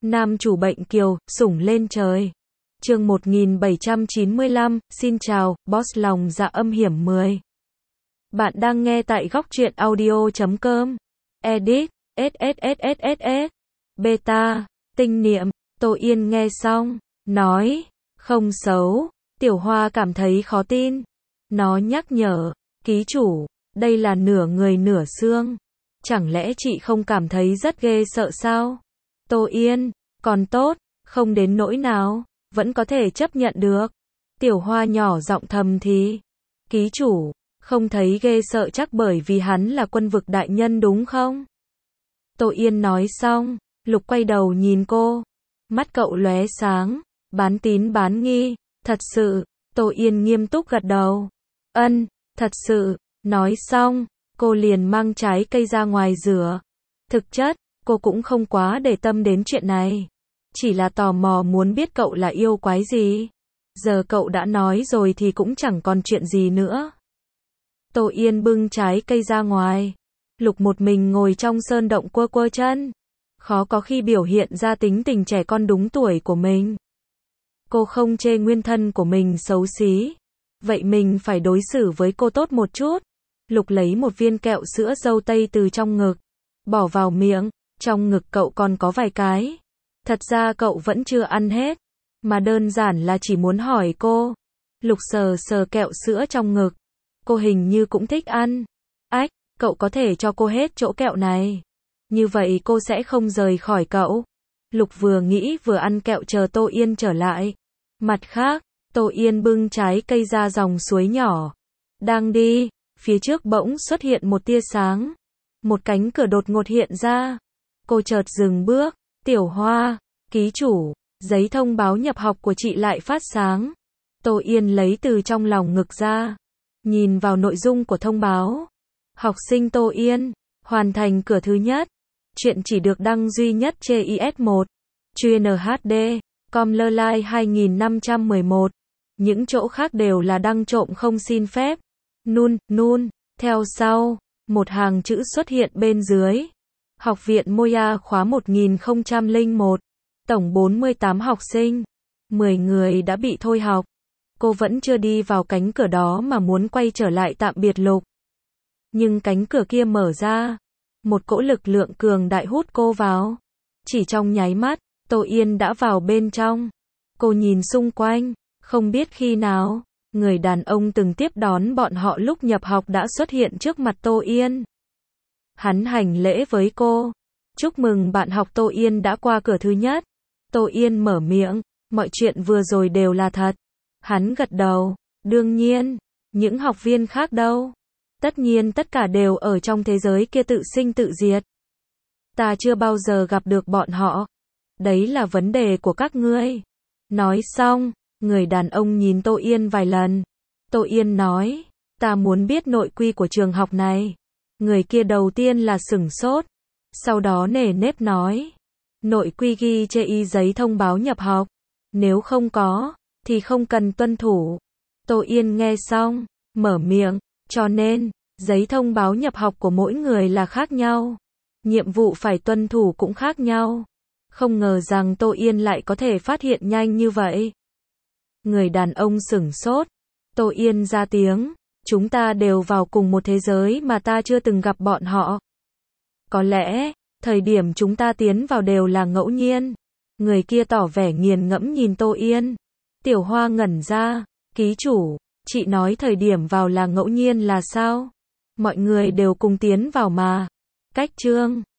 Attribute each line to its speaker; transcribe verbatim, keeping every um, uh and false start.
Speaker 1: Nam chủ bệnh kiều, sủng lên trời. Chương một nghìn bảy trăm chín mươi lăm, xin chào, boss lòng dạ âm hiểm mười. Bạn đang nghe tại góc truyện audio chấm com. Edit, SSSSS, Beta, tinh niệm, Tô Yên nghe xong, nói, không xấu, Tiểu Hoa cảm thấy khó tin. Nó nhắc nhở, ký chủ, đây là nửa người nửa xương. Chẳng lẽ chị không cảm thấy rất ghê sợ sao? Tô Yên, còn tốt, không đến nỗi nào, vẫn có thể chấp nhận được. Tiểu Hoa nhỏ giọng thầm thì, ký chủ, không thấy ghê sợ chắc bởi vì hắn là quân vực đại nhân đúng không? Tô Yên nói xong, Lục quay đầu nhìn cô, mắt cậu lóe sáng, bán tín bán nghi, thật sự, Tô Yên nghiêm túc gật đầu, ân, thật sự, nói xong, cô liền mang trái cây ra ngoài rửa. Thực chất, cô cũng không quá để tâm đến chuyện này, chỉ là tò mò muốn biết cậu là yêu quái gì. Giờ cậu đã nói rồi thì cũng chẳng còn chuyện gì nữa. Tô Yên bưng trái cây ra ngoài. Lục một mình ngồi trong sơn động quơ quơ chân. Khó có khi biểu hiện ra tính tình trẻ con đúng tuổi của mình. Cô không chê nguyên thân của mình xấu xí. Vậy mình phải đối xử với cô tốt một chút. Lục lấy một viên kẹo sữa dâu tây từ trong ngực, bỏ vào miệng. Trong ngực cậu còn có vài cái. Thật ra cậu vẫn chưa ăn hết, mà đơn giản là chỉ muốn hỏi cô. Lục sờ sờ kẹo sữa trong ngực. Cô hình như cũng thích ăn. Ách, cậu có thể cho cô hết chỗ kẹo này. Như vậy cô sẽ không rời khỏi cậu. Lục vừa nghĩ vừa ăn kẹo chờ Tô Yên trở lại. Mặt khác, Tô Yên bưng trái cây ra dòng suối nhỏ. Đang đi, phía trước bỗng xuất hiện một tia sáng. Một cánh cửa đột ngột hiện ra. Cô chợt dừng bước. Tiểu Hoa, ký chủ, giấy thông báo nhập học của chị lại phát sáng. Tô Yên lấy từ trong lòng ngực ra. Nhìn vào nội dung của thông báo. Học sinh Tô Yên, hoàn thành cửa thứ nhất. Chuyện chỉ được đăng duy nhất trên i ét một. Chuyên hát đê, com lơ lai hai nghìn năm trăm mười một. Những chỗ khác đều là đăng trộm không xin phép. Nun, nun, theo sau, một hàng chữ xuất hiện bên dưới. Học viện Moya khóa một nghìn không trăm lẻ một. Tổng bốn mươi tám học sinh. mười người đã bị thôi học. Cô vẫn chưa đi vào cánh cửa đó mà muốn quay trở lại tạm biệt Lục. Nhưng cánh cửa kia mở ra. Một cỗ lực lượng cường đại hút cô vào. Chỉ trong nháy mắt, Tô Yên đã vào bên trong. Cô nhìn xung quanh, không biết khi nào, người đàn ông từng tiếp đón bọn họ lúc nhập học đã xuất hiện trước mặt Tô Yên. Hắn hành lễ với cô. Chúc mừng bạn học. Tô Yên đã qua cửa thứ nhất. Tô Yên mở miệng, mọi chuyện vừa rồi đều là thật. Hắn gật đầu, đương nhiên, những học viên khác đâu? Tất nhiên tất cả đều ở trong thế giới kia tự sinh tự diệt. Ta chưa bao giờ gặp được bọn họ. Đấy là vấn đề của các ngươi. Nói xong, người đàn ông nhìn Tô Yên vài lần. Tô Yên nói, ta muốn biết nội quy của trường học này. Người kia đầu tiên là sửng sốt. Sau đó nề nếp nói, nội quy ghi trên y giấy thông báo nhập học. Nếu không có, thì không cần tuân thủ. Tô Yên nghe xong, mở miệng, cho nên, giấy thông báo nhập học của mỗi người là khác nhau. Nhiệm vụ phải tuân thủ cũng khác nhau. Không ngờ rằng Tô Yên lại có thể phát hiện nhanh như vậy. Người đàn ông sửng sốt. Tô Yên ra tiếng, chúng ta đều vào cùng một thế giới mà ta chưa từng gặp bọn họ. Có lẽ, thời điểm chúng ta tiến vào đều là ngẫu nhiên. Người kia tỏ vẻ nghiền ngẫm nhìn Tô Yên. Tiểu Hoa ngẩn ra, ký chủ, chị nói thời điểm vào là ngẫu nhiên là sao? Mọi người đều cùng tiến vào mà. Cách chương